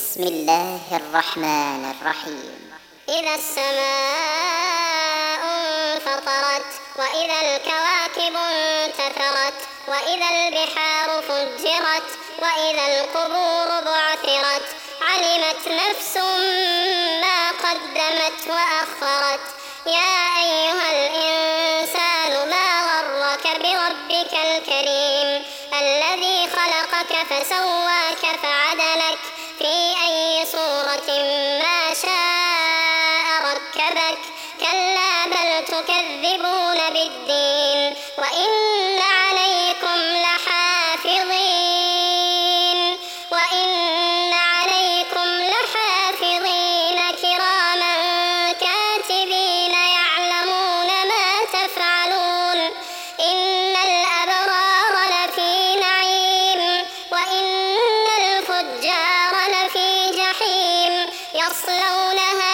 بسم الله الرحمن الرحيم. إذا السماء انفطرت وإذا الكواكب انتثرت وإذا البحار فجرت وإذا القبور بعثرت علمت نفس ما قدمت وأخرت. يا أيها الإنسان ما غرك بربك الكريم الذي خلقك فسواك فعدلك في أي صورة ما شاء ركبك. كلا بل تكذبون بالدين وإن عليكم لحافظين كراما كاتبين يعلمون ما تفعلون. إن الأبرار لفي نعيم وإن الفجار لفي جحيم يصلونها